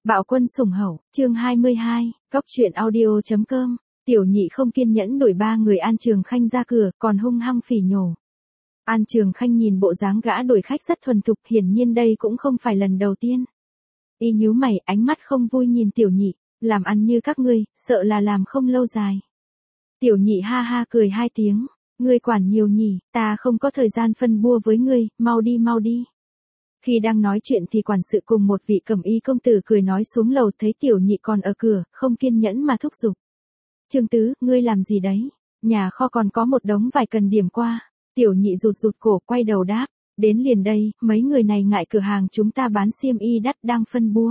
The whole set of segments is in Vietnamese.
Bạo quân sủng hậu, chương 22, Cóc truyện audio.com. Tiểu nhị không kiên nhẫn đuổi ba người An Trường Khanh ra cửa, còn hung hăng phỉ nhổ. An Trường Khanh nhìn bộ dáng gã đuổi khách rất thuần thục, hiển nhiên đây cũng không phải lần đầu tiên. Y nhíu mày, ánh mắt không vui nhìn tiểu nhị, làm ăn như các ngươi, sợ là làm không lâu dài. Tiểu nhị ha ha cười hai tiếng, ngươi quản nhiều nhỉ, ta không có thời gian phân bua với ngươi, mau đi mau đi. Khi đang nói chuyện thì quản sự cùng một vị cẩm y công tử cười nói xuống lầu, thấy tiểu nhị còn ở cửa, không kiên nhẫn mà thúc giục. Trương Tứ, ngươi làm gì đấy? Nhà kho còn có một đống vải cần điểm qua. Tiểu nhị rụt rụt cổ quay đầu đáp, đến liền đây, mấy người này ngại cửa hàng chúng ta bán xiêm y đắt đang phân bua.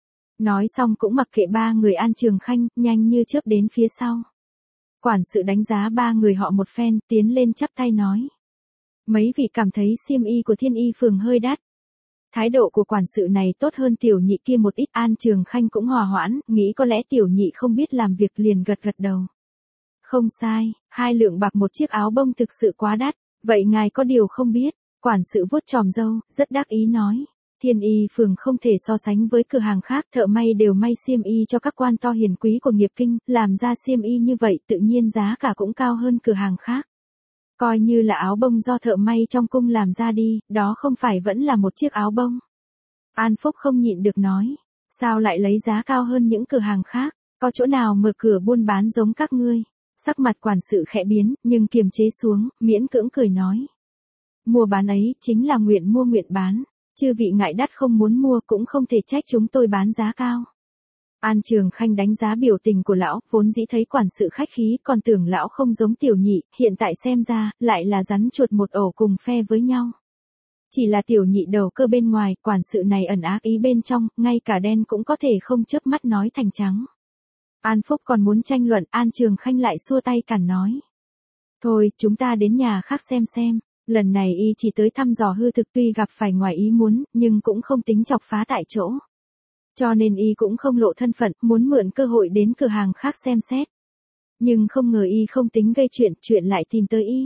Nói xong cũng mặc kệ ba người An Trường Khanh, nhanh như chớp đến phía sau. Quản sự đánh giá ba người họ một phen, tiến lên chắp tay nói. Mấy vị cảm thấy xiêm y của Thiên Y phường hơi đắt. Thái độ của quản sự này tốt hơn tiểu nhị kia một ít. An Trường Khanh cũng hòa hoãn, nghĩ có lẽ tiểu nhị không biết làm việc liền gật gật đầu. Không sai, 2 lượng bạc một chiếc áo bông thực sự quá đắt, vậy ngài có điều không biết. Quản sự vuốt chòm râu, rất đắc ý nói. Thiên Y phường không thể so sánh với cửa hàng khác, thợ may đều may xiêm y cho các quan to hiền quý của nghiệp kinh, làm ra xiêm y như vậy tự nhiên giá cả cũng cao hơn cửa hàng khác. Coi như là áo bông do thợ may trong cung làm ra đi, đó không phải vẫn là một chiếc áo bông. An Phúc không nhịn được nói, sao lại lấy giá cao hơn những cửa hàng khác, có chỗ nào mở cửa buôn bán giống các ngươi. Sắc mặt quản sự khẽ biến, nhưng kiềm chế xuống, miễn cưỡng cười nói. Mua bán ấy, chính là nguyện mua nguyện bán, chư vị ngại đắt không muốn mua cũng không thể trách chúng tôi bán giá cao. An Trường Khanh đánh giá biểu tình của lão, vốn dĩ thấy quản sự khách khí, còn tưởng lão không giống tiểu nhị, hiện tại xem ra, lại là rắn chuột một ổ cùng phe với nhau. Chỉ là tiểu nhị đầu cơ bên ngoài, quản sự này ẩn ác ý bên trong, ngay cả đen cũng có thể không chớp mắt nói thành trắng. An Phúc còn muốn tranh luận, An Trường Khanh lại xua tay cản nói. Thôi, chúng ta đến nhà khác xem. Lần này y chỉ tới thăm dò hư thực, tuy gặp phải ngoài ý muốn, nhưng cũng không tính chọc phá tại chỗ. Cho nên y cũng không lộ thân phận, muốn mượn cơ hội đến cửa hàng khác xem xét. Nhưng không ngờ y không tính gây chuyện lại tìm tới y.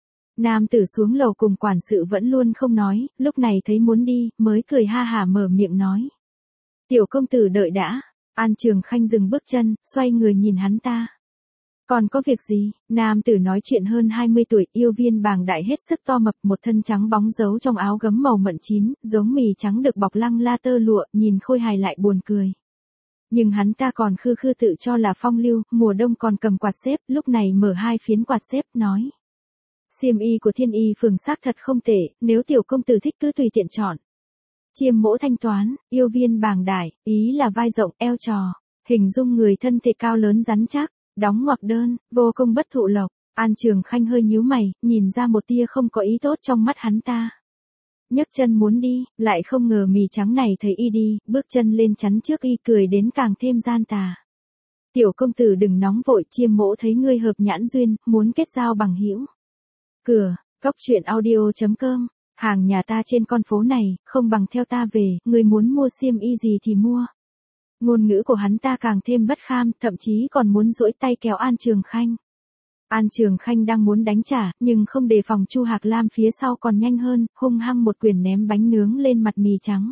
Nam tử xuống lầu cùng quản sự vẫn luôn không nói, lúc này thấy muốn đi, mới cười ha hả mở miệng nói. Tiểu công tử đợi đã. An Trường Khanh dừng bước chân, xoay người nhìn hắn ta. Còn có việc gì? Nam tử nói chuyện hơn 20 tuổi, yêu viên bàng đại hết sức to mập, một thân trắng bóng giấu trong áo gấm màu mận chín, giống mì trắng được bọc lăng la tơ lụa, nhìn khôi hài lại buồn cười. Nhưng hắn ta còn khư khư tự cho là phong lưu, mùa đông còn cầm quạt xếp, lúc này mở 2 phiến quạt xếp, nói. Xiêm y của Thiên Y phường xác thật không tệ, nếu tiểu công tử thích cứ tùy tiện chọn. Chiêm mỗ thanh toán, yêu viên bàng đại, ý là vai rộng, eo trò, hình dung người thân thể cao lớn rắn chắc. Đóng ngoặc đơn, vô công bất thụ lộc. An Trường Khanh hơi nhíu mày, nhìn ra một tia không có ý tốt trong mắt hắn ta. Nhấc chân muốn đi, lại không ngờ mì trắng này thấy y đi, bước chân lên chắn trước y, cười đến càng thêm gian tà. Tiểu công tử đừng nóng vội, chiêm mỗ thấy ngươi hợp nhãn duyên, muốn kết giao bằng hữu. Cửa, Cóc truyện audio.com. Hàng nhà ta trên con phố này, không bằng theo ta về, ngươi muốn mua xiêm y gì thì mua. Ngôn ngữ của hắn ta càng thêm bất kham, thậm chí còn muốn duỗi tay kéo An Trường Khanh. An Trường Khanh đang muốn đánh trả, nhưng không đề phòng Chu Hạc Lam phía sau còn nhanh hơn, hung hăng một quyền ném bánh nướng lên mặt mì trắng.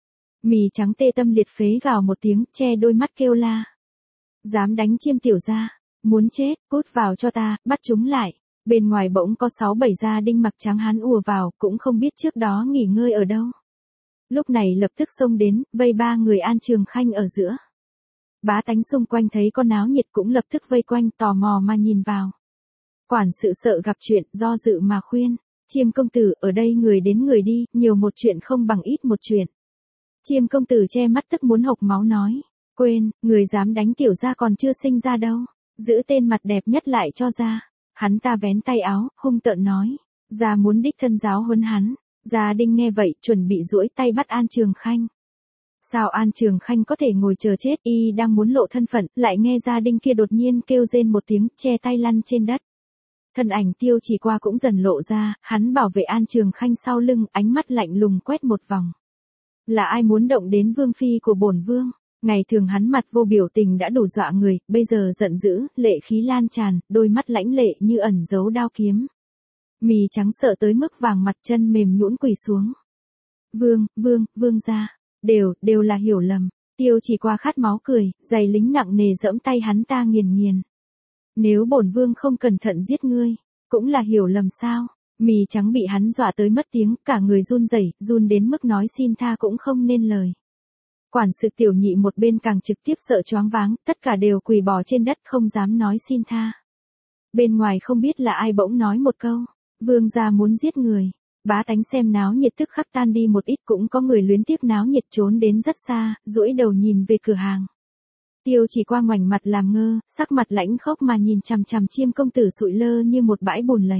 Mì trắng tê tâm liệt phế gào một tiếng, che đôi mắt kêu la. Dám đánh Chiêm tiểu gia, muốn chết, cút vào cho ta, bắt chúng lại. Bên ngoài bỗng có 6-7 gia đinh mặc trắng hán ùa vào, cũng không biết trước đó nghỉ ngơi ở đâu. Lúc này lập tức xông đến, vây ba người An Trường Khanh ở giữa. Bá tánh xung quanh thấy con náo nhiệt cũng lập tức vây quanh, tò mò mà nhìn vào. Quản sự sợ gặp chuyện, do dự mà khuyên. Chiêm công tử, ở đây người đến người đi, nhiều một chuyện không bằng ít một chuyện. Chiêm công tử che mắt tức muốn hộc máu nói. Quên, người dám đánh tiểu gia còn chưa sinh ra đâu. Giữ tên mặt đẹp nhất lại cho ra. Hắn ta vén tay áo, hung tợn nói. Gia muốn đích thân giáo huấn hắn. Gia Đinh nghe vậy, chuẩn bị duỗi tay bắt An Trường Khanh. Sao An Trường Khanh có thể ngồi chờ chết, y đang muốn lộ thân phận, lại nghe Gia Đinh kia đột nhiên kêu rên một tiếng, che tay lăn trên đất. Thân ảnh Tiêu Chỉ Qua cũng dần lộ ra, hắn bảo vệ An Trường Khanh sau lưng, ánh mắt lạnh lùng quét một vòng. Là ai muốn động đến vương phi của bổn vương? Ngày thường hắn mặt vô biểu tình đã đủ dọa người, bây giờ giận dữ, lệ khí lan tràn, đôi mắt lãnh lệ như ẩn giấu đao kiếm. Mì trắng sợ tới mức vàng mặt chân mềm nhũn quỳ xuống. Vương gia, đều là hiểu lầm. Tiêu Chỉ Qua khát máu cười, giày lính nặng nề giẫm tay hắn ta nghiền nghiền. Nếu bổn vương không cẩn thận giết ngươi, cũng là hiểu lầm sao? Mì trắng bị hắn dọa tới mất tiếng, cả người run rẩy, run đến mức nói xin tha cũng không nên lời. Quản sự Tiểu Nhị một bên càng trực tiếp sợ choáng váng, tất cả đều quỳ bò trên đất không dám nói xin tha. Bên ngoài không biết là ai bỗng nói một câu, vương gia muốn giết người. Bá tánh xem náo nhiệt tức khắc tan đi một ít, cũng có người luyến tiếc náo nhiệt trốn đến rất xa, duỗi đầu nhìn về cửa hàng. Tiêu Chỉ Qua ngoảnh mặt làm ngơ, sắc mặt lãnh khốc mà nhìn chằm chằm Chiêm công tử sụi lơ như một bãi bùn lầy.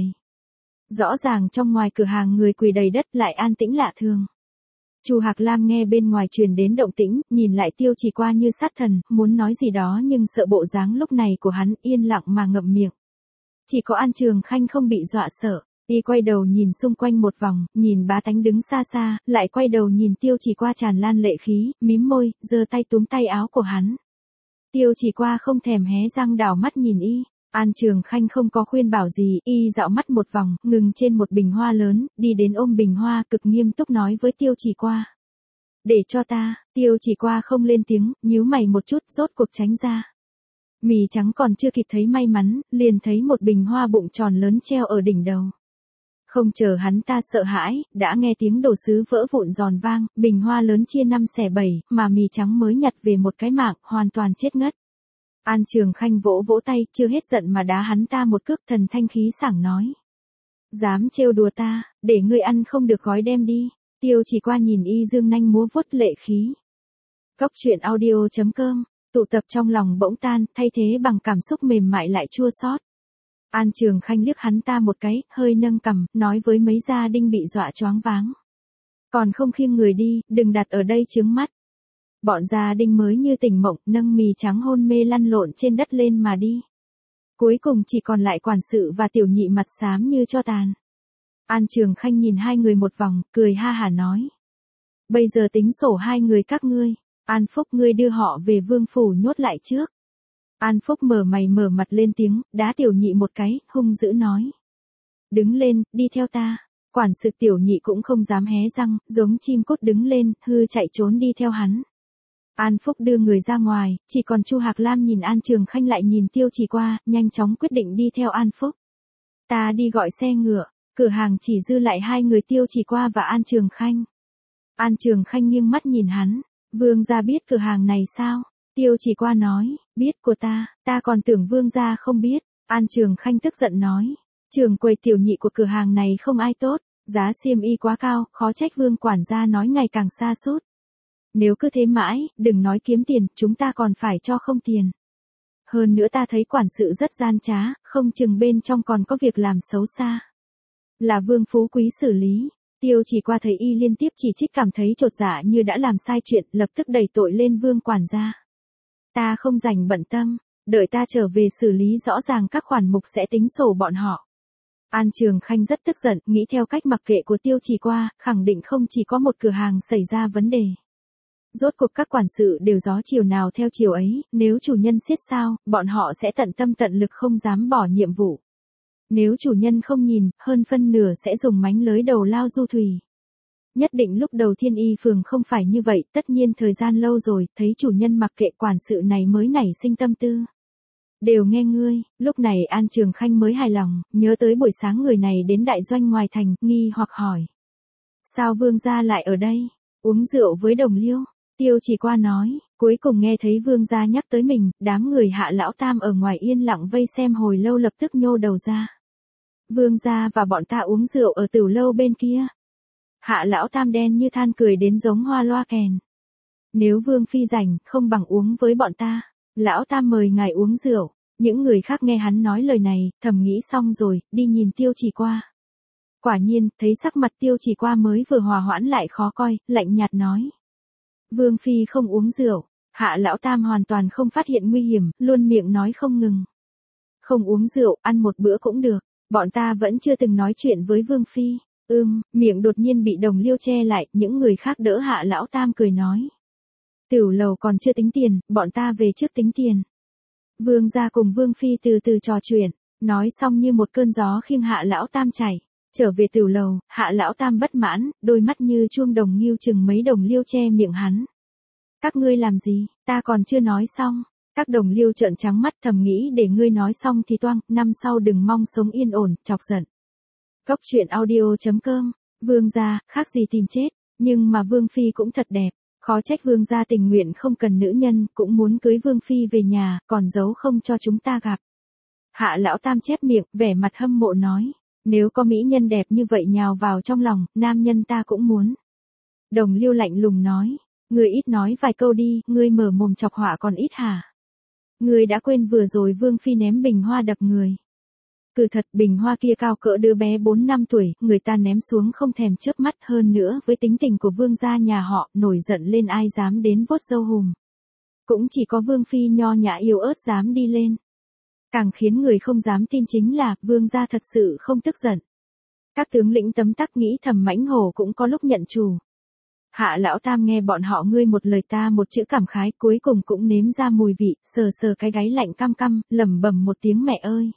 Rõ ràng trong ngoài cửa hàng người quỳ đầy đất lại an tĩnh lạ thường. Chu Hạc Lam nghe bên ngoài truyền đến động tĩnh, nhìn lại Tiêu Chỉ Qua như sát thần, muốn nói gì đó nhưng sợ bộ dáng lúc này của hắn, yên lặng mà ngậm miệng. Chỉ có An Trường Khanh không bị dọa sợ. Y quay đầu nhìn xung quanh một vòng, nhìn bá tánh đứng xa xa, lại quay đầu nhìn Tiêu Chỉ Qua tràn lan lệ khí, mím môi, giơ tay túm tay áo của hắn. Tiêu Chỉ Qua không thèm hé răng đảo mắt nhìn y. An Trường Khanh không có khuyên bảo gì, y dạo mắt một vòng, ngừng trên một bình hoa lớn, đi đến ôm bình hoa, cực nghiêm túc nói với Tiêu Chỉ Qua. Để cho ta. Tiêu Chỉ Qua không lên tiếng, nhíu mày một chút, rốt cuộc tránh ra. Mì trắng còn chưa kịp thấy may mắn, liền thấy một bình hoa bụng tròn lớn treo ở đỉnh đầu. Không chờ hắn ta sợ hãi, đã nghe tiếng đồ sứ vỡ vụn giòn vang, bình hoa lớn chia 5 xẻ 7, mà mì trắng mới nhặt về một cái mạng, hoàn toàn chết ngất. An Trường Khanh vỗ vỗ tay, chưa hết giận mà đá hắn ta một cước, thần thanh khí sảng nói. Dám trêu đùa ta, để ngươi ăn không được gói đem đi. Tiêu Chỉ Qua nhìn y dương nanh múa vuốt lệ khí. Cốc truyện audio.com, tụ tập trong lòng bỗng tan, thay thế bằng cảm xúc mềm mại lại chua xót. An Trường Khanh liếc hắn ta một cái, hơi nâng cằm, nói với mấy gia đinh bị dọa choáng váng. Còn không khiêng người đi, đừng đặt ở đây chướng mắt. Bọn gia đinh mới như tỉnh mộng, nâng mì trắng hôn mê lăn lộn trên đất lên mà đi. Cuối cùng chỉ còn lại quản sự và Tiểu Nhị mặt xám như tro tàn. An Trường Khanh nhìn hai người một vòng, cười ha hả nói. Bây giờ tính sổ hai người các ngươi. An Phúc ngươi đưa họ về vương phủ nhốt lại trước. An Phúc mở mày mở mặt lên tiếng, đá Tiểu Nhị một cái, hung dữ nói. Đứng lên, đi theo ta. Quản sự Tiểu Nhị cũng không dám hé răng, giống chim cút đứng lên, hư chạy trốn đi theo hắn. An Phúc đưa người ra ngoài, chỉ còn Chu Hạc Lam nhìn An Trường Khanh lại nhìn Tiêu Chỉ Qua, nhanh chóng quyết định đi theo An Phúc. Ta đi gọi xe ngựa, cửa hàng chỉ dư lại hai người Tiêu Chỉ Qua và An Trường Khanh. An Trường Khanh nghiêng mắt nhìn hắn, vương gia biết cửa hàng này sao? Tiêu Chỉ Qua nói, biết của ta còn tưởng vương gia không biết. An Trường Khanh tức giận nói, trường quầy Tiểu Nhị của cửa hàng này không ai tốt, giá xiêm y quá cao, khó trách vương quản gia nói ngày càng xa sút. Nếu cứ thế mãi, đừng nói kiếm tiền, chúng ta còn phải cho không tiền. Hơn nữa ta thấy quản sự rất gian trá, không chừng bên trong còn có việc làm xấu xa. Là vương phú quý xử lý. Tiêu Chỉ Qua thấy y liên tiếp chỉ trích cảm thấy chột dạ như đã làm sai chuyện, lập tức đẩy tội lên vương quản gia. Ta không rảnh bận tâm, đợi ta trở về xử lý rõ ràng các khoản mục sẽ tính sổ bọn họ. An Trường Khanh rất tức giận, nghĩ theo cách mặc kệ của Tiêu Chỉ Qua, khẳng định không chỉ có một cửa hàng xảy ra vấn đề. Rốt cuộc các quản sự đều gió chiều nào theo chiều ấy, nếu chủ nhân siết sao, bọn họ sẽ tận tâm tận lực không dám bỏ nhiệm vụ. Nếu chủ nhân không nhìn, hơn phân nửa sẽ dùng mánh lới đầu lao du thủy. Nhất định lúc đầu Thiên Y phường không phải như vậy, tất nhiên thời gian lâu rồi, thấy chủ nhân mặc kệ quản sự này mới nảy sinh tâm tư. Đều nghe ngươi, lúc này An Trường Khanh mới hài lòng, nhớ tới buổi sáng người này đến đại doanh ngoài thành, nghi hoặc hỏi. Sao vương gia lại ở đây? Uống rượu với đồng liêu? Tiêu Chỉ Qua nói, cuối cùng nghe thấy vương gia nhắc tới mình, đám người Hạ lão tam ở ngoài yên lặng vây xem hồi lâu lập tức nhô đầu ra. Vương gia và bọn ta uống rượu ở tửu lâu bên kia. Hạ lão tam đen như than cười đến giống hoa loa kèn. Nếu vương phi rảnh, không bằng uống với bọn ta. Lão tam mời ngài uống rượu. Những người khác nghe hắn nói lời này, thầm nghĩ xong rồi, đi nhìn Tiêu Chỉ Qua. Quả nhiên, thấy sắc mặt Tiêu Chỉ Qua mới vừa hòa hoãn lại khó coi, lạnh nhạt nói. Vương phi không uống rượu. Hạ lão tam hoàn toàn không phát hiện nguy hiểm, luôn miệng nói không ngừng. Không uống rượu, ăn một bữa cũng được. Bọn ta vẫn chưa từng nói chuyện với vương phi. Miệng đột nhiên bị đồng liêu che lại, những người khác đỡ Hạ lão tam cười nói. Tửu lầu còn chưa tính tiền, bọn ta về trước tính tiền. Vương gia cùng vương phi từ từ trò chuyện, nói xong như một cơn gió khiêng Hạ lão tam chảy. Trở về tửu lầu, Hạ lão tam bất mãn, đôi mắt như chuông đồng nghêu chừng mấy đồng liêu che miệng hắn. Các ngươi làm gì, ta còn chưa nói xong. Các đồng liêu trợn trắng mắt thầm nghĩ để ngươi nói xong thì toang, năm sau đừng mong sống yên ổn, chọc giận. Góc truyện audio.com, Vương gia, khác gì tìm chết, nhưng mà Vương Phi cũng thật đẹp, khó trách Vương gia tình nguyện không cần nữ nhân, cũng muốn cưới Vương Phi về nhà, còn giấu không cho chúng ta gặp. Hạ lão tam chép miệng, vẻ mặt hâm mộ nói, nếu có mỹ nhân đẹp như vậy nhào vào trong lòng, nam nhân ta cũng muốn. Đồng liêu lạnh lùng nói, ngươi ít nói vài câu đi, ngươi mở mồm chọc họa còn ít hả? Ngươi đã quên vừa rồi Vương Phi ném bình hoa đập người. Cứ thật, bình hoa kia cao cỡ đứa bé 4 năm tuổi, người ta ném xuống không thèm chớp mắt, hơn nữa với tính tình của Vương gia nhà họ, nổi giận lên ai dám đến vuốt râu hùm. Cũng chỉ có Vương Phi nho nhã yếu ớt dám đi lên. Càng khiến người không dám tin chính là, Vương gia thật sự không tức giận. Các tướng lĩnh tấm tắc nghĩ thầm mãnh hổ cũng có lúc nhận chủ. Hạ lão tam nghe bọn họ ngươi một lời ta một chữ cảm khái, cuối cùng cũng nếm ra mùi vị, sờ sờ cái gáy lạnh căm căm, lẩm bẩm một tiếng mẹ ơi.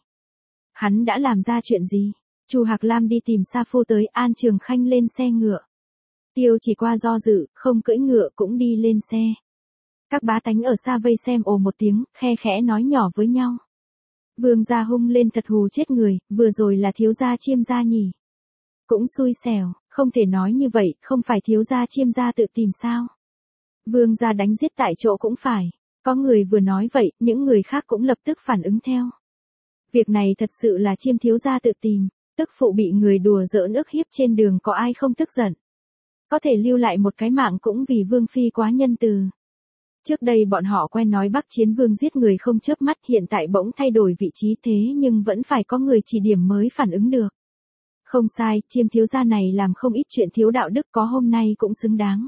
Hắn đã làm ra chuyện gì? Chu Hạc Lam đi tìm Sa Phu tới, An Trường Khanh lên xe ngựa. Tiêu Chỉ Qua do dự, không cưỡi ngựa cũng đi lên xe. Các bá tánh ở xa vây xem ồ một tiếng, khe khẽ nói nhỏ với nhau. Vương gia hung lên thật hù chết người, vừa rồi là thiếu gia Chiêm gia nhỉ? Cũng xui xẻo, không thể nói như vậy, không phải thiếu gia Chiêm gia tự tìm sao? Vương gia đánh giết tại chỗ cũng phải. Có người vừa nói vậy, những người khác cũng lập tức phản ứng theo. Việc này thật sự là Chiêm thiếu gia tự tìm, tức phụ bị người đùa giỡn ức hiếp trên đường có ai không tức giận. Có thể lưu lại một cái mạng cũng vì Vương Phi quá nhân từ. Trước đây bọn họ quen nói Bắc Chiến Vương giết người không chớp mắt, hiện tại bỗng thay đổi vị trí thế nhưng vẫn phải có người chỉ điểm mới phản ứng được. Không sai, Chiêm thiếu gia này làm không ít chuyện thiếu đạo đức, có hôm nay cũng xứng đáng.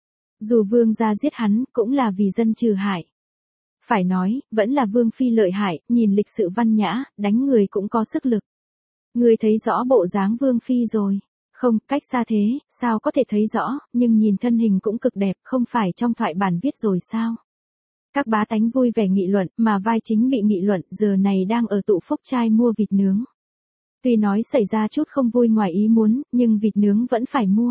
Dù Vương gia giết hắn, cũng là vì dân trừ hại. Phải nói, vẫn là Vương Phi lợi hại, nhìn lịch sự văn nhã, đánh người cũng có sức lực. Người thấy rõ bộ dáng Vương Phi rồi. Không, cách xa thế, sao có thể thấy rõ, nhưng nhìn thân hình cũng cực đẹp, không phải trong thoại bản viết rồi sao? Các bá tánh vui vẻ nghị luận, mà vai chính bị nghị luận, giờ này đang ở tụ phúc trai mua vịt nướng. Tuy nói xảy ra chút không vui ngoài ý muốn, nhưng vịt nướng vẫn phải mua.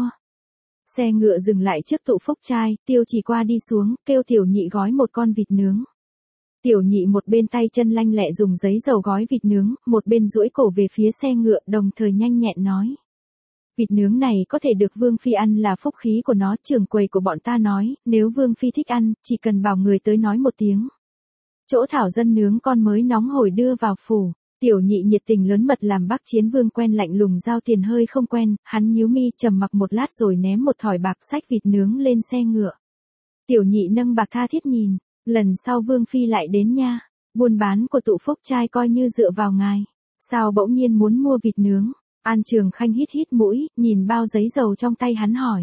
Xe ngựa dừng lại trước tụ phúc trai, Tiêu Chỉ Qua đi xuống, kêu Tiểu Nhị gói một con vịt nướng. Tiểu Nhị một bên tay chân lanh lẹ dùng giấy dầu gói vịt nướng, một bên duỗi cổ về phía xe ngựa, đồng thời nhanh nhẹn nói. Vịt nướng này có thể được Vương Phi ăn là phúc khí của nó, trưởng quầy của bọn ta nói, nếu Vương Phi thích ăn, chỉ cần bảo người tới nói một tiếng. Chỗ thảo dân nướng con mới nóng hổi đưa vào phủ. Tiểu Nhị nhiệt tình lớn mật làm Bắc Chiến Vương quen lạnh lùng giao tiền hơi không quen, hắn nhíu mi trầm mặc một lát rồi ném một thỏi bạc xách vịt nướng lên xe ngựa. Tiểu Nhị nâng bạc tha thiết nhìn, lần sau Vương Phi lại đến nha, buôn bán của tụ phúc trai coi như dựa vào ngài, sao bỗng nhiên muốn mua vịt nướng? An Trường Khanh hít hít mũi, nhìn bao giấy dầu trong tay hắn hỏi.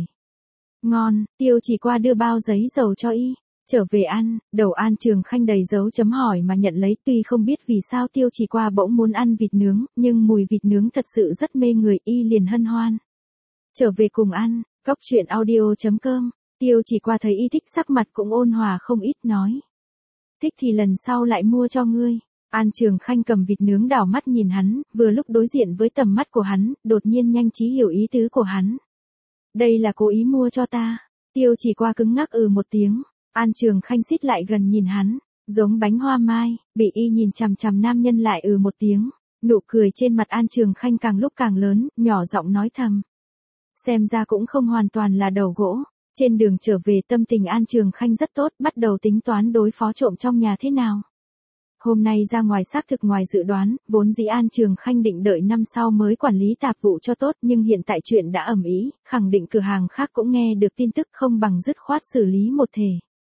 Ngon, Tiêu Chỉ Qua đưa bao giấy dầu cho y. Trở về ăn, đầu An Trường Khanh đầy dấu chấm hỏi mà nhận lấy, tuy không biết vì sao Tiêu Chỉ Qua bỗng muốn ăn vịt nướng, nhưng mùi vịt nướng thật sự rất mê người, y liền hân hoan. Trở về cùng ăn, góc truyện audio.com, Tiêu Chỉ Qua thấy y thích sắc mặt cũng ôn hòa không ít nói. Thích thì lần sau lại mua cho ngươi. An Trường Khanh cầm vịt nướng đảo mắt nhìn hắn, vừa lúc đối diện với tầm mắt của hắn, đột nhiên nhanh trí hiểu ý tứ của hắn. Đây là cố ý mua cho ta. Tiêu Chỉ Qua cứng ngắc một tiếng. An Trường Khanh xít lại gần nhìn hắn, giống bánh hoa mai, bị y nhìn chằm chằm nam nhân lại một tiếng. Nụ cười trên mặt An Trường Khanh càng lúc càng lớn, nhỏ giọng nói thầm. Xem ra cũng không hoàn toàn là đầu gỗ. Trên đường trở về tâm tình An Trường Khanh rất tốt, bắt đầu tính toán đối phó trộm trong nhà thế nào. Hôm nay ra ngoài xác thực ngoài dự đoán, vốn dĩ An Trường Khanh định đợi năm sau mới quản lý tạp vụ cho tốt, nhưng hiện tại chuyện đã ầm ĩ, khẳng định cửa hàng khác cũng nghe được tin tức, không bằng dứt khoát xử lý một thể.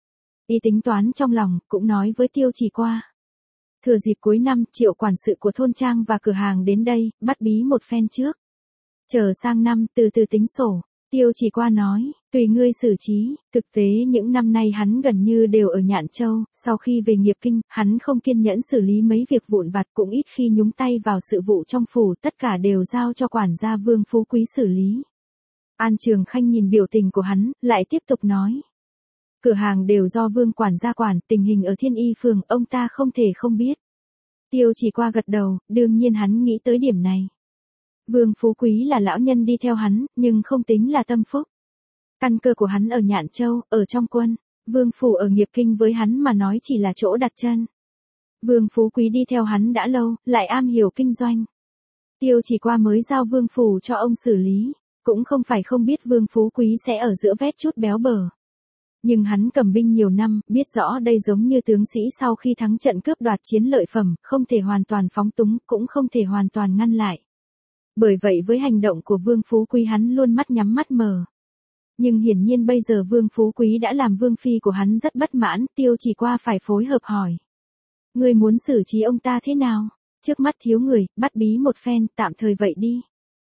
Y tính toán trong lòng, cũng nói với Tiêu Chỉ Qua. Thừa dịp cuối năm, Triệu quản sự của thôn trang và cửa hàng đến đây, bắt bí một phen trước. Chờ sang năm, từ từ tính sổ. Tiêu Chỉ Qua nói, tùy ngươi xử trí, thực tế những năm nay hắn gần như đều ở Nhạn Châu, sau khi về nghiệp kinh, hắn không kiên nhẫn xử lý mấy việc vụn vặt, cũng ít khi nhúng tay vào sự vụ trong phủ, tất cả đều giao cho quản gia Vương Phú Quý xử lý. An Trường Khanh nhìn biểu tình của hắn, lại tiếp tục nói. Cửa hàng đều do Vương quản gia quản, tình hình ở Thiên Y phường, ông ta không thể không biết. Tiêu Chỉ Qua gật đầu, đương nhiên hắn nghĩ tới điểm này. Vương Phú Quý là lão nhân đi theo hắn, nhưng không tính là tâm phúc. Căn cơ của hắn ở Nhạn Châu, ở trong quân. Vương phủ ở Nghiệp Kinh với hắn mà nói chỉ là chỗ đặt chân. Vương Phú Quý đi theo hắn đã lâu, lại am hiểu kinh doanh. Tiêu Chỉ Qua mới giao vương phủ cho ông xử lý, cũng không phải không biết Vương Phú Quý sẽ ở giữa vét chút béo bở. Nhưng hắn cầm binh nhiều năm, biết rõ đây giống như tướng sĩ sau khi thắng trận cướp đoạt chiến lợi phẩm, không thể hoàn toàn phóng túng, cũng không thể hoàn toàn ngăn lại. Bởi vậy với hành động của Vương Phú Quý hắn luôn mắt nhắm mắt mở. Nhưng hiển nhiên bây giờ Vương Phú Quý đã làm vương phi của hắn rất bất mãn, Tiêu Chỉ Qua phải phối hợp hỏi. Ngươi muốn xử trí ông ta thế nào? Trước mắt thiếu người, bắt bí một phen, tạm thời vậy đi.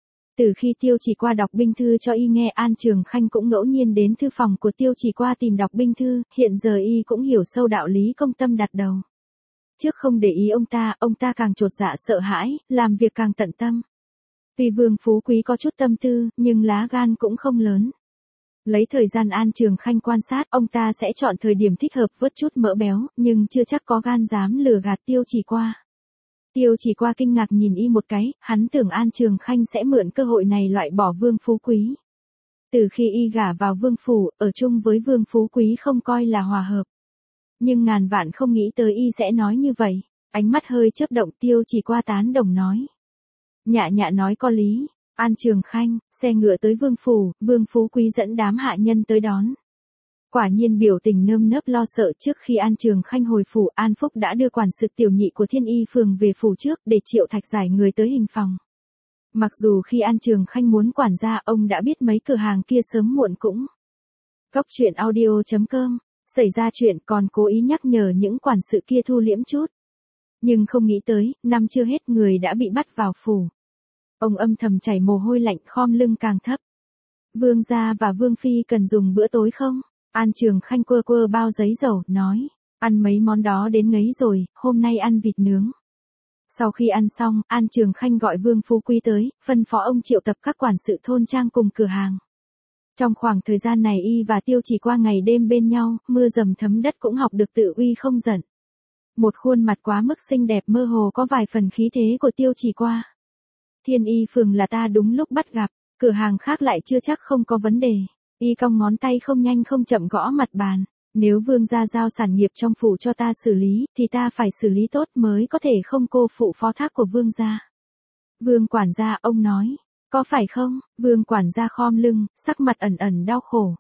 Từ khi Tiêu Chỉ Qua đọc binh thư cho y nghe, An Trường Khanh cũng ngẫu nhiên đến thư phòng của Tiêu Chỉ Qua tìm đọc binh thư, hiện giờ y cũng hiểu sâu đạo lý công tâm đặt đầu. Trước không để ý ông ta càng chột dạ sợ hãi, làm việc càng tận tâm. Tuy Vương Phú Quý có chút tâm tư, nhưng lá gan cũng không lớn. Lấy thời gian An Trường Khanh quan sát, ông ta sẽ chọn thời điểm thích hợp vớt chút mỡ béo, nhưng chưa chắc có gan dám lừa gạt Tiêu Chỉ Qua. Tiêu Chỉ Qua kinh ngạc nhìn y một cái, hắn tưởng An Trường Khanh sẽ mượn cơ hội này loại bỏ Vương Phú Quý. Từ khi y gả vào vương phủ, ở chung với Vương Phú Quý không coi là hòa hợp. Nhưng ngàn vạn không nghĩ tới y sẽ nói như vậy. Ánh mắt hơi chớp động, Tiêu Chỉ Qua tán đồng nói. Nhạ nhạ nói có lý. An Trường Khanh, xe ngựa tới vương phủ, Vương Phú Quý dẫn đám hạ nhân tới đón. Quả nhiên biểu tình nơm nớp lo sợ. Trước khi An Trường Khanh hồi phủ, An Phúc đã đưa quản sự tiểu nhị của Thiên Y phường về phủ trước để Triệu Thạch giải người tới hình phòng. Mặc dù khi An Trường Khanh muốn quản gia, ông đã biết mấy cửa hàng kia sớm muộn cũng. Góc truyện audio.com, xảy ra chuyện còn cố ý nhắc nhở những quản sự kia thu liễm chút. Nhưng không nghĩ tới, năm chưa hết người đã bị bắt vào phủ. Ông âm thầm chảy mồ hôi lạnh, khom lưng càng thấp. Vương gia và Vương phi cần dùng bữa tối không? An Trường Khanh quơ quơ bao giấy dầu, nói. Ăn mấy món đó đến ngấy rồi, hôm nay ăn vịt nướng. Sau khi ăn xong, An Trường Khanh gọi Vương Phú Quý tới, phân phó ông triệu tập các quản sự thôn trang cùng cửa hàng. Trong khoảng thời gian này y và Tiêu Chỉ Qua ngày đêm bên nhau, mưa dầm thấm đất cũng học được tự uy không giận. Một khuôn mặt quá mức xinh đẹp mơ hồ có vài phần khí thế của Tiêu Chỉ Qua. Thiên Y phường là ta đúng lúc bắt gặp, cửa hàng khác lại chưa chắc không có vấn đề. Y cong ngón tay không nhanh không chậm gõ mặt bàn. Nếu vương gia giao sản nghiệp trong phủ cho ta xử lý, thì ta phải xử lý tốt mới có thể không cô phụ phó thác của vương gia. Vương quản gia, ông nói, có phải không? Vương quản gia khom lưng, sắc mặt ẩn ẩn đau khổ.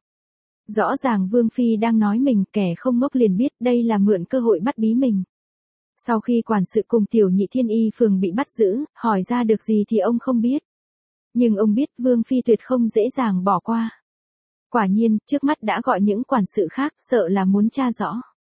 Rõ ràng Vương phi đang nói mình, kẻ không ngốc liền biết đây là mượn cơ hội bắt bí mình. Sau khi quản sự cùng tiểu nhị Thiên Y phường bị bắt giữ, hỏi ra được gì thì ông không biết. Nhưng ông biết Vương phi tuyệt không dễ dàng bỏ qua. Quả nhiên, trước mắt đã gọi những quản sự khác, sợ là muốn tra rõ.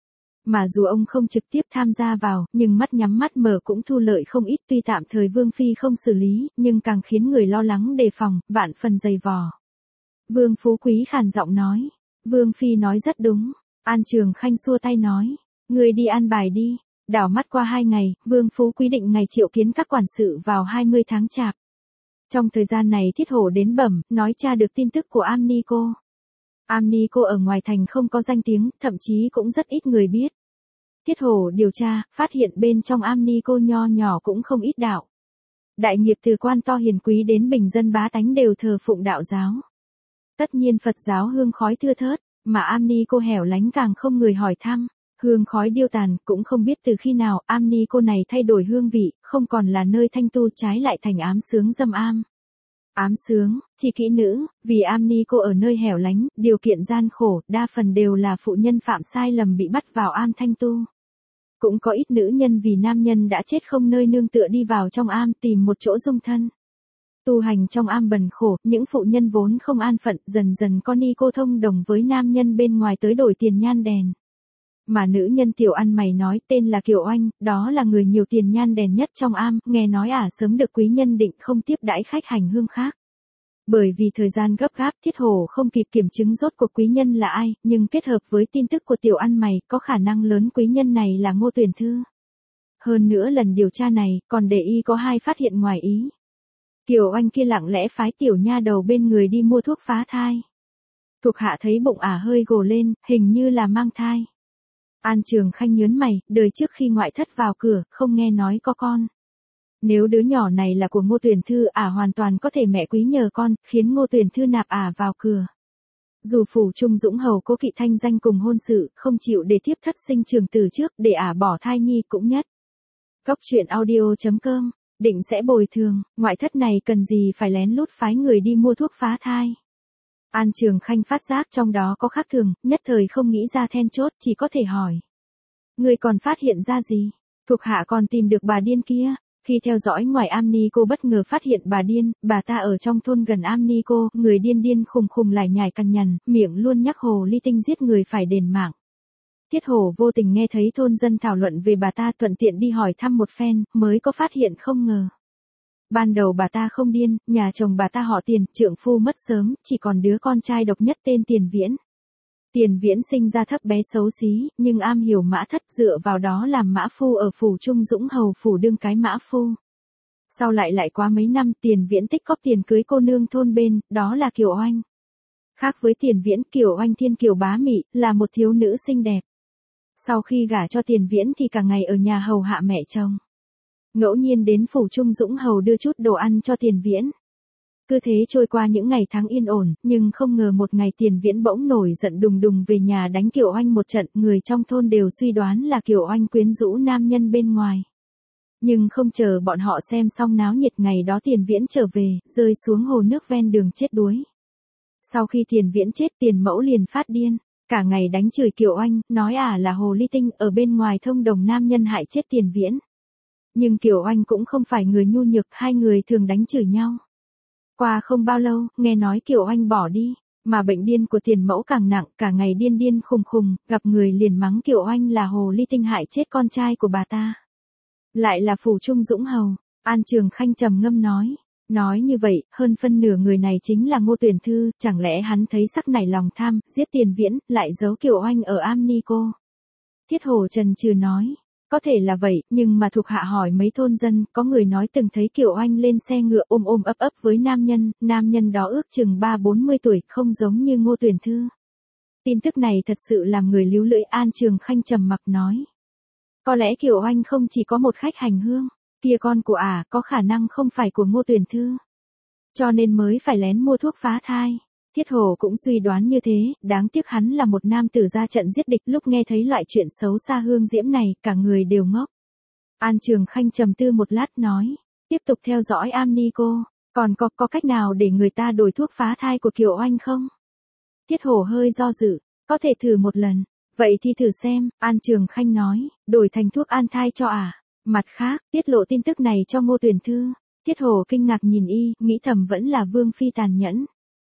Mà dù ông không trực tiếp tham gia vào, nhưng mắt nhắm mắt mở cũng thu lợi không ít. Tuy tạm thời Vương phi không xử lý, nhưng càng khiến người lo lắng đề phòng, vạn phần dày vò. Vương Phú Quý khàn giọng nói. Vương phi nói rất đúng. An Trường Khanh xua tay nói. Người đi an bài đi. Đảo mắt qua 2 ngày, Vương Phú Quý định ngày triệu kiến các quản sự vào 20 tháng Chạp. Trong thời gian này Thiết Hổ đến bẩm, nói tra được tin tức của Am Ni Cô. Am Ni Cô ở ngoài thành không có danh tiếng, thậm chí cũng rất ít người biết. Thiết Hổ điều tra, phát hiện bên trong Am Ni Cô nho nhỏ cũng không ít đạo. Đại nghiệp từ quan to hiền quý đến bình dân bá tánh đều thờ phụng đạo giáo. Tất nhiên Phật giáo hương khói thưa thớt, mà Am Ni Cô hẻo lánh càng không người hỏi thăm. Hương khói điêu tàn, cũng không biết từ khi nào Am Ni Cô này thay đổi hương vị, không còn là nơi thanh tu, trái lại thành ám xướng dâm am. Ám xướng, chỉ kỹ nữ, vì Am Ni Cô ở nơi hẻo lánh, điều kiện gian khổ, đa phần đều là phụ nhân phạm sai lầm bị bắt vào am thanh tu. Cũng có ít nữ nhân vì nam nhân đã chết không nơi nương tựa đi vào trong am tìm một chỗ dung thân. Tu hành trong am bần khổ, những phụ nhân vốn không an phận, dần dần con Ni Cô thông đồng với nam nhân bên ngoài tới đổi tiền nhan đèn. Mà nữ nhân tiểu ăn mày nói tên là Kiều Oanh, đó là người nhiều tiền nhan đèn nhất trong am, nghe nói sớm được quý nhân định không tiếp đãi khách hành hương khác. Bởi vì thời gian gấp gáp, Thiết Hổ không kịp kiểm chứng rốt cuộc quý nhân là ai, nhưng kết hợp với tin tức của tiểu ăn mày, có khả năng lớn quý nhân này là Ngô Tuyển Thư. Hơn nữa lần điều tra này, còn để y có 2 phát hiện ngoài ý. Kiều Oanh kia lặng lẽ phái tiểu nha đầu bên người đi mua thuốc phá thai. Thuộc hạ thấy bụng hơi gồ lên, hình như là mang thai. An Trường Khanh nhớn mày, đời trước khi ngoại thất vào cửa, không nghe nói có con. Nếu đứa nhỏ này là của Ngô Tuyển Thư, hoàn toàn có thể mẹ quý nhờ con, khiến Ngô Tuyển Thư nạp vào cửa. Dù Phủ Trung Dũng Hầu cố kỵ thanh danh cùng hôn sự, không chịu để tiếp thất sinh trường tử trước để ả bỏ thai nhi cũng nhất. Góc truyện audio.com, định sẽ bồi thường, ngoại thất này cần gì phải lén lút phái người đi mua thuốc phá thai. An Trường Khanh phát giác trong đó có khác thường, nhất thời không nghĩ ra then chốt, chỉ có thể hỏi. Người còn phát hiện ra gì? Thuộc hạ còn tìm được bà điên kia. Khi theo dõi ngoài Amni cô bất ngờ phát hiện bà điên, bà ta ở trong thôn gần Amni cô, người điên điên khùng khùng lải nhải cằn nhằn, miệng luôn nhắc hồ ly tinh giết người phải đền mạng. Tiết Hổ vô tình nghe thấy thôn dân thảo luận về bà ta, thuận tiện đi hỏi thăm một phen, mới có phát hiện không ngờ. Ban đầu bà ta không điên, nhà chồng bà ta họ Tiền, trượng phu mất sớm, chỉ còn đứa con trai độc nhất tên Tiền Viễn. Tiền Viễn sinh ra thấp bé xấu xí, nhưng am hiểu mã thất, dựa vào đó làm mã phu ở Phủ Trung Dũng Hầu phủ đương cái mã phu. Sau lại qua mấy năm, Tiền Viễn tích cóp tiền cưới cô nương thôn bên, đó là Kiều Oanh. Khác với Tiền Viễn, Kiều Oanh thiên kiều bá mị, là một thiếu nữ xinh đẹp. Sau khi gả cho Tiền Viễn thì cả ngày ở nhà hầu hạ mẹ chồng. Ngẫu nhiên đến Phủ Trung Dũng Hầu đưa chút đồ ăn cho Tiền Viễn. Cứ thế trôi qua những ngày tháng yên ổn, nhưng không ngờ một ngày Tiền Viễn bỗng nổi giận đùng đùng về nhà đánh Kiều Oanh một trận, người trong thôn đều suy đoán là Kiều Oanh quyến rũ nam nhân bên ngoài. Nhưng không chờ bọn họ xem xong náo nhiệt, ngày đó Tiền Viễn trở về, rơi xuống hồ nước ven đường chết đuối. Sau khi Tiền Viễn chết, Tiền Mẫu liền phát điên, cả ngày đánh chửi Kiều Oanh, nói là hồ ly tinh, ở bên ngoài thông đồng nam nhân hại chết Tiền Viễn. Nhưng Kiều Oanh cũng không phải người nhu nhược, hai người thường đánh chửi nhau. Qua không bao lâu, nghe nói Kiều Oanh bỏ đi, mà bệnh điên của Tiền Mẫu càng nặng, cả ngày điên điên khùng khùng, gặp người liền mắng Kiều Oanh là hồ ly tinh hại chết con trai của bà ta. Lại là Phủ Trung Dũng Hầu, An Trường Khanh trầm ngâm nói như vậy, hơn phân nửa người này chính là Ngô Tuyển Thư, chẳng lẽ hắn thấy sắc nảy lòng tham, giết Tiền Viễn, lại giấu Kiều Oanh ở Amni cô. Thiết Hổ trần trừ nói. Có thể là vậy, nhưng mà thuộc hạ hỏi mấy thôn dân, có người nói từng thấy Kiều Oanh lên xe ngựa ôm ấp với nam nhân đó ước chừng 30-40 tuổi, không giống như Ngô Tuyển Thư. Tin tức này thật sự làm người líu lưỡi. An Trường Khanh trầm mặc nói. Có lẽ Kiều Oanh không chỉ có một khách hành hương, kia con của có khả năng không phải của Ngô Tuyển Thư. Cho nên mới phải lén mua thuốc phá thai. Thiết Hổ cũng suy đoán như thế, đáng tiếc hắn là một nam tử ra trận giết địch, lúc nghe thấy loại chuyện xấu xa hương diễm này, cả người đều ngốc. An Trường Khanh trầm tư một lát nói, tiếp tục theo dõi Amni cô, còn có cách nào để người ta đổi thuốc phá thai của Kiều Oanh không? Thiết Hổ hơi do dự, có thể thử một lần, vậy thì thử xem, An Trường Khanh nói, đổi thành thuốc an thai cho Mặt khác, tiết lộ tin tức này cho Ngô Tuyển Thư. Thiết Hổ kinh ngạc nhìn nghĩ thầm vẫn là Vương Phi tàn nhẫn.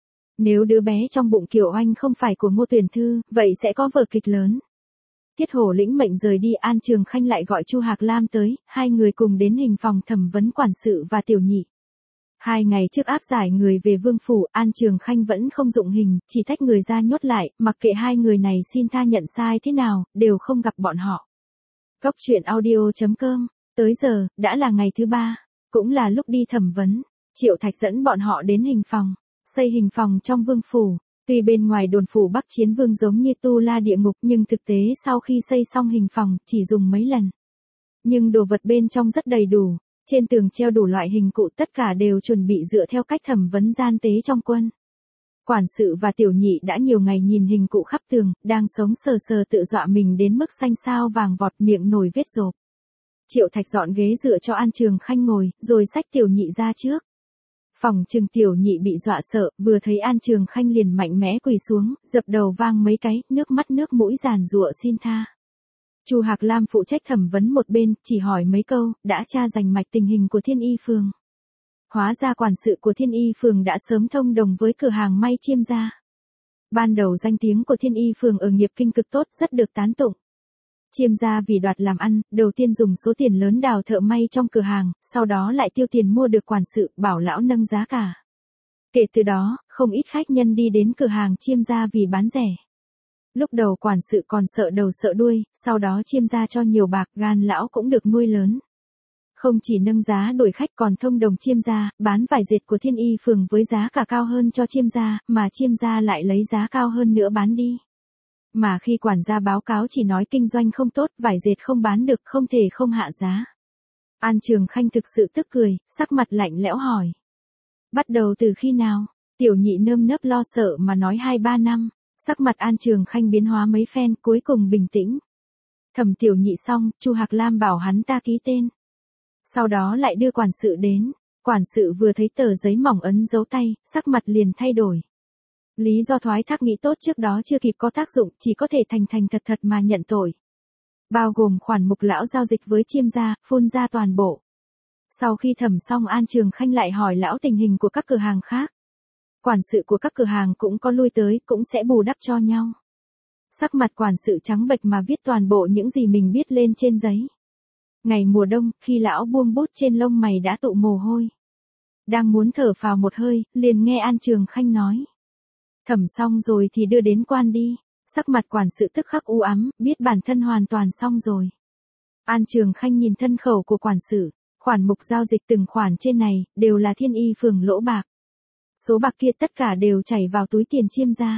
Nếu đứa bé trong bụng Kiều Oanh không phải của Ngô Tuyển Thư, vậy sẽ có vở kịch lớn. Tiết Hổ lĩnh mệnh rời đi. An Trường Khanh lại gọi Chu Hạc Lam tới, hai người cùng đến hình phòng thẩm vấn quản sự và tiểu nhị. 2 ngày trước áp giải người về Vương phủ, An Trường Khanh vẫn không dụng hình, chỉ tách người ra nhốt lại, mặc kệ hai người này xin tha nhận sai thế nào, đều không gặp bọn họ. Góc truyện audio.com, tới giờ, đã là ngày thứ 3, cũng là lúc đi thẩm vấn. Triệu Thạch dẫn bọn họ đến hình phòng. Xây hình phòng trong vương phủ, tuy bên ngoài đồn phủ Bắc Chiến Vương giống như tu la địa ngục, nhưng thực tế sau khi xây xong hình phòng, chỉ dùng mấy lần. Nhưng đồ vật bên trong rất đầy đủ, trên tường treo đủ loại hình cụ, tất cả đều chuẩn bị dựa theo cách thẩm vấn gian tế trong quân. Quản sự và tiểu nhị đã nhiều ngày nhìn hình cụ khắp tường, đang sống sờ sờ tự dọa mình đến mức xanh xao vàng vọt, miệng nổi vết rộp. Triệu Thạch dọn ghế dựa cho An Trường Khanh ngồi, rồi xách tiểu nhị ra trước. Phòng trừng tiểu nhị bị dọa sợ, vừa thấy An Trường Khanh liền mạnh mẽ quỳ xuống, dập đầu vang mấy cái, nước mắt nước mũi giàn giụa xin tha. Chu Hạc Lam phụ trách thẩm vấn một bên, chỉ hỏi mấy câu, đã tra rành mạch tình hình của Thiên Y Phường. Hóa ra quản sự của Thiên Y Phường đã sớm thông đồng với cửa hàng may Chiêm gia. Ban đầu danh tiếng của Thiên Y Phường ở nghiệp kinh cực tốt, rất được tán tụng. Chiêm gia vì đoạt làm ăn, đầu tiên dùng số tiền lớn đào thợ may trong cửa hàng, sau đó lại tiêu tiền mua được quản sự, bảo lão nâng giá cả. Kể từ đó, không ít khách nhân đi đến cửa hàng Chiêm gia vì bán rẻ. Lúc đầu quản sự còn sợ đầu sợ đuôi, sau đó Chiêm gia cho nhiều bạc, gan lão cũng được nuôi lớn. Không chỉ nâng giá đổi khách còn thông đồng Chiêm gia, bán vải dệt của Thiên Y Phường với giá cả cao hơn cho Chiêm gia, mà Chiêm gia lại lấy giá cao hơn nữa bán đi. Mà khi quản gia báo cáo chỉ nói kinh doanh không tốt, vải dệt không bán được, không thể không hạ giá. An Trường Khanh thực sự tức cười, sắc mặt lạnh lẽo hỏi. Bắt đầu từ khi nào? Tiểu nhị nơm nớp lo sợ mà nói 2-3 năm. Sắc mặt An Trường Khanh biến hóa mấy phen, cuối cùng bình tĩnh. Thẩm Tiểu Nhị xong, Chu Hạc Lam bảo hắn ta ký tên. Sau đó lại đưa quản sự đến. Quản sự vừa thấy tờ giấy mỏng ấn dấu tay, sắc mặt liền thay đổi. Lý do thoái thác nghĩ tốt trước đó chưa kịp có tác dụng, chỉ có thể thành thành thật thật mà nhận tội. Bao gồm khoản mục lão giao dịch với Chiêm gia, phun ra toàn bộ. Sau khi thẩm xong An Trường Khanh lại hỏi lão tình hình của các cửa hàng khác. Quản sự của các cửa hàng cũng có lui tới, cũng sẽ bù đắp cho nhau. Sắc mặt quản sự trắng bệch mà viết toàn bộ những gì mình biết lên trên giấy. Ngày mùa đông, khi lão buông bút trên lông mày đã tụ mồ hôi. Đang muốn thở phào một hơi, liền nghe An Trường Khanh nói. Thẩm xong rồi thì đưa đến quan đi. Sắc mặt quản sự tức khắc u ám, biết bản thân hoàn toàn xong rồi. An Trường Khanh nhìn thân khẩu của quản sự, khoản mục giao dịch từng khoản trên này, đều là Thiên Y phường lỗ bạc. Số bạc kia tất cả đều chảy vào túi tiền Chiêm gia.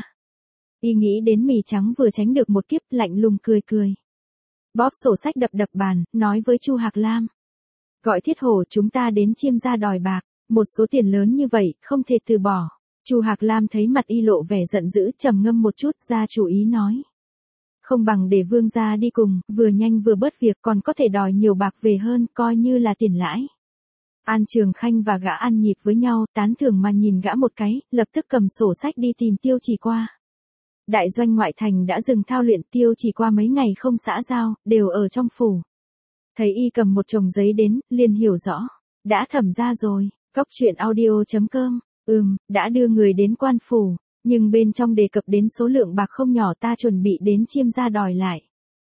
Y nghĩ đến mì trắng vừa tránh được một kiếp, lạnh lùng cười cười. Bóp sổ sách đập đập bàn, nói với Chu Hạc Lam. Gọi Thiết Hổ chúng ta đến Chiêm gia đòi bạc, một số tiền lớn như vậy, không thể từ bỏ. Chu Hạc Lam thấy mặt Y lộ vẻ giận dữ, trầm ngâm một chút, ra chủ ý nói. Không bằng để Vương gia đi cùng, vừa nhanh vừa bớt việc, còn có thể đòi nhiều bạc về hơn, coi như là tiền lãi. An Trường Khanh và gã ăn nhịp với nhau, tán thưởng mà nhìn gã một cái, lập tức cầm sổ sách đi tìm Tiêu Chỉ Qua. Đại doanh ngoại thành đã dừng thao luyện, Tiêu Chỉ Qua mấy ngày không xã giao, đều ở trong phủ. Thấy y cầm một chồng giấy đến, liền hiểu rõ. Đã thẩm ra rồi, Cóc Truyện Audio.com. Đã đưa người đến quan phủ, nhưng bên trong đề cập đến số lượng bạc không nhỏ, ta chuẩn bị đến Chiêm gia đòi lại.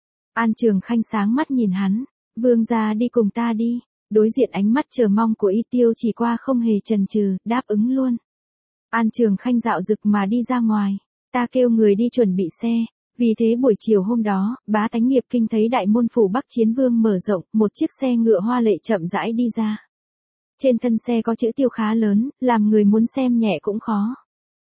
An Trường Khanh sáng mắt nhìn hắn, Vương gia đi cùng ta đi. Đối diện ánh mắt chờ mong của Y, Tiêu Chỉ Qua không hề chần chừ, đáp ứng luôn. An Trường Khanh dạo dực mà đi ra ngoài, ta kêu người đi chuẩn bị xe. Vì thế buổi chiều hôm đó, bá tánh nghiệp kinh thấy đại môn phủ Bắc Chiến Vương mở rộng, một chiếc xe ngựa hoa lệ chậm rãi đi ra. Trên thân xe có chữ Tiêu khá lớn, làm người muốn xem nhẹ cũng khó.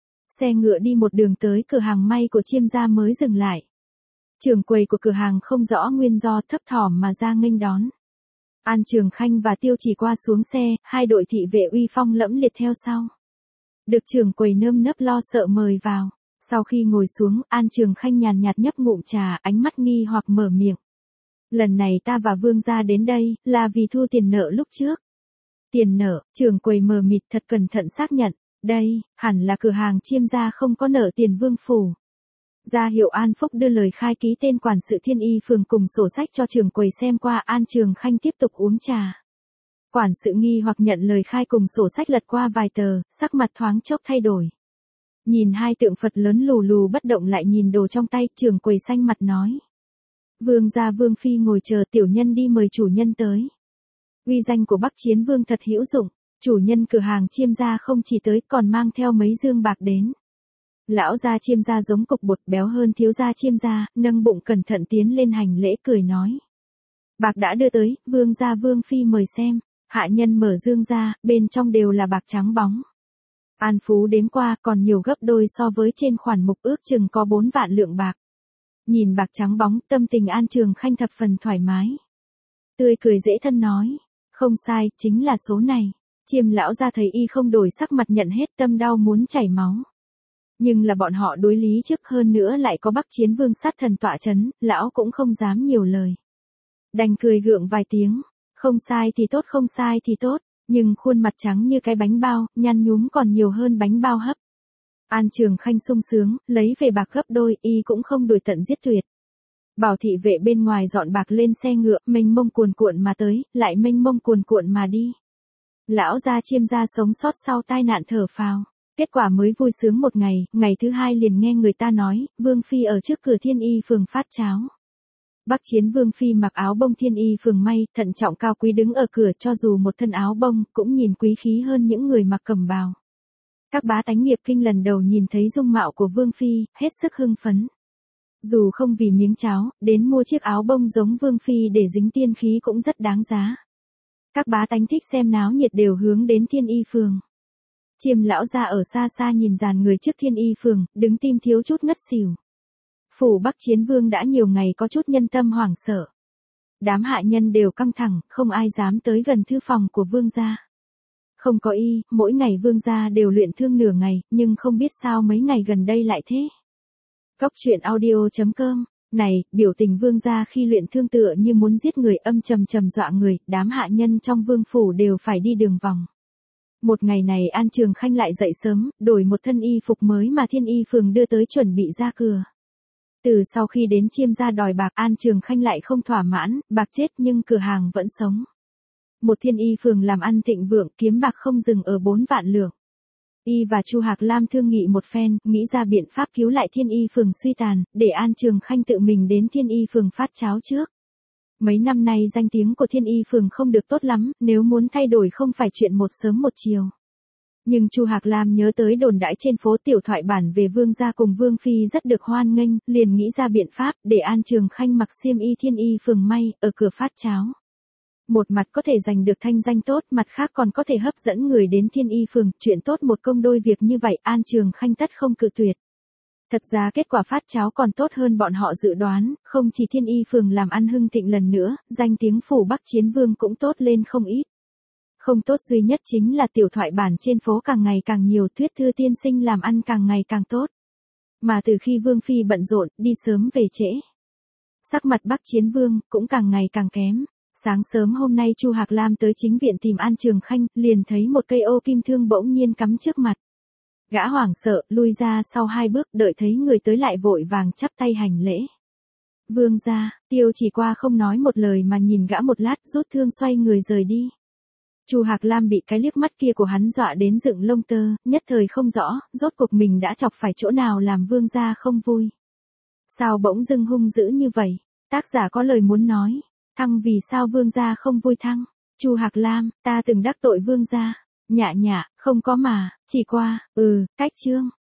Xe ngựa đi một đường tới cửa hàng may của Chiêm gia mới dừng lại. Trưởng quầy của cửa hàng không rõ nguyên do, thấp thỏm mà ra nghênh đón. An Trường Khanh và Tiêu Chỉ Qua xuống xe, hai đội thị vệ uy phong lẫm liệt theo sau. Được trưởng quầy nơm nớp lo sợ mời vào. Sau khi ngồi xuống, An Trường Khanh nhàn nhạt nhấp ngụm trà, ánh mắt nghi hoặc mở miệng. Lần này ta và Vương gia đến đây, là vì thu tiền nợ lúc trước. Tiền nợ, trưởng quầy mờ mịt thật cẩn thận xác nhận. Đây, hẳn là cửa hàng Chiêm gia không có nợ tiền Vương phủ. Ra hiệu An Phúc đưa lời khai ký tên quản sự Thiên Y phường cùng sổ sách cho trưởng quầy xem qua. An Trường Khanh tiếp tục uống trà. Quản sự nghi hoặc nhận lời khai cùng sổ sách lật qua vài tờ, sắc mặt thoáng chốc thay đổi. Nhìn hai tượng Phật lớn lù lù bất động lại nhìn đồ trong tay, trưởng quầy xanh mặt nói. Vương gia Vương phi ngồi chờ, tiểu nhân đi mời chủ nhân tới. Uy danh của Bắc Chiến Vương thật hữu dụng, chủ nhân cửa hàng Chiêm gia không chỉ tới còn mang theo mấy dương bạc đến. Lão gia Chiêm gia giống cục bột, béo hơn thiếu gia Chiêm gia, nâng bụng cẩn thận tiến lên hành lễ cười nói. Bạc đã đưa tới, Vương gia Vương phi mời xem. Hạ nhân mở dương ra, bên trong đều là bạc trắng bóng. An Phú đếm qua còn nhiều gấp đôi so với trên khoản mục, ước chừng có 4 vạn lượng bạc. Nhìn bạc trắng bóng, tâm tình An Trường Khanh thập phần thoải mái. Tươi cười dễ thân nói. Không sai, chính là số này. Chiêm lão ra thấy y không đổi sắc mặt nhận hết, tâm đau muốn chảy máu. Nhưng là bọn họ đối lý trước, hơn nữa lại có Bắc Chiến Vương sát thần tọa chấn, lão cũng không dám nhiều lời. Đành cười gượng vài tiếng. Không sai thì tốt, không sai thì tốt, nhưng khuôn mặt trắng như cái bánh bao, nhăn nhúm còn nhiều hơn bánh bao hấp. An Trường Khanh sung sướng, lấy về bạc gấp đôi, y cũng không đuổi tận giết tuyệt. Bảo thị vệ bên ngoài dọn bạc lên xe ngựa, mênh mông cuồn cuộn mà tới, lại mênh mông cuồn cuộn mà đi. Lão gia Chiêm gia sống sót sau tai nạn thở phào. Kết quả mới vui sướng một ngày, ngày thứ hai liền nghe người ta nói, Vương phi ở trước cửa Thiên Y phường phát cháo. Bắc Chiến Vương phi mặc áo bông Thiên Y phường may, thận trọng cao quý đứng ở cửa, cho dù một thân áo bông, cũng nhìn quý khí hơn những người mặc cẩm bào. Các bá tánh nghiệp kinh lần đầu nhìn thấy dung mạo của Vương phi, hết sức hưng phấn. Dù không vì miếng cháo, đến mua chiếc áo bông giống Vương phi để dính tiên khí cũng rất đáng giá. Các bá tánh thích xem náo nhiệt đều hướng đến Thiên Y phường. Chiêm lão gia ở xa xa nhìn dàn người trước Thiên Y phường, đứng tim thiếu chút ngất xỉu. Phủ Bắc Chiến Vương đã nhiều ngày có chút nhân tâm hoảng sợ. Đám hạ nhân đều căng thẳng, không ai dám tới gần thư phòng của Vương gia. Không có y, mỗi ngày Vương gia đều luyện thương nửa ngày, nhưng không biết sao mấy ngày gần đây lại thế. Cóc truyện audio.com. Này, biểu tình vương gia khi luyện thương tựa như muốn giết người, âm trầm trầm dọa người, đám hạ nhân trong vương phủ đều phải đi đường vòng. Một ngày này An Trường Khanh lại dậy sớm, đổi một thân y phục mới mà Thiên Y Phường đưa tới chuẩn bị ra cửa. Từ sau khi đến Chiêm gia đòi bạc, An Trường Khanh lại không thỏa mãn, bạc chết nhưng cửa hàng vẫn sống. Một Thiên Y Phường làm ăn thịnh vượng, kiếm bạc không dừng ở 4 vạn lượng. Y và Chu Hạc Lam thương nghị một phen, nghĩ ra biện pháp cứu lại Thiên Y Phường suy tàn, để An Trường Khanh tự mình đến Thiên Y Phường phát cháo trước. Mấy năm nay danh tiếng của Thiên Y Phường không được tốt lắm, nếu muốn thay đổi không phải chuyện một sớm một chiều. Nhưng Chu Hạc Lam nhớ tới đồn đãi trên phố tiểu thoại bản về vương gia cùng vương phi rất được hoan nghênh, liền nghĩ ra biện pháp để An Trường Khanh mặc xiêm y Thiên Y Phường may, ở cửa phát cháo. Một mặt có thể giành được thanh danh tốt, mặt khác còn có thể hấp dẫn người đến Thiên Y Phường, chuyện tốt một công đôi việc như vậy, An Trường Khanh tất không cự tuyệt. Thật ra kết quả phát cháo còn tốt hơn bọn họ dự đoán, không chỉ Thiên Y Phường làm ăn hưng thịnh lần nữa, danh tiếng phủ Bắc Chiến Vương cũng tốt lên không ít. Không tốt duy nhất chính là tiểu thoại bản trên phố càng ngày càng nhiều, thuyết thư tiên sinh làm ăn càng ngày càng tốt. Mà từ khi Vương Phi bận rộn, đi sớm về trễ, sắc mặt Bắc Chiến Vương cũng càng ngày càng kém. Sáng sớm hôm nay Chu Hạc Lam tới chính viện tìm An Trường Khanh, liền thấy một cây ô kim thương bỗng nhiên cắm trước mặt. Gã hoảng sợ, lui ra sau 2 bước, đợi thấy người tới lại vội vàng chắp tay hành lễ. Vương gia, Tiêu Chỉ qua không nói một lời mà nhìn gã một lát, rút thương xoay người rời đi. Chu Hạc Lam bị cái liếc mắt kia của hắn dọa đến dựng lông tơ, nhất thời không rõ, rốt cuộc mình đã chọc phải chỗ nào làm vương gia không vui. Sao bỗng dưng hung dữ như vậy? Tác giả có lời muốn nói. Thăng vì sao vương gia không vui thăng? Chu Hạc Lam, ta từng đắc tội vương gia. Nhạ nhạ, không có mà, chỉ qua, cách chương.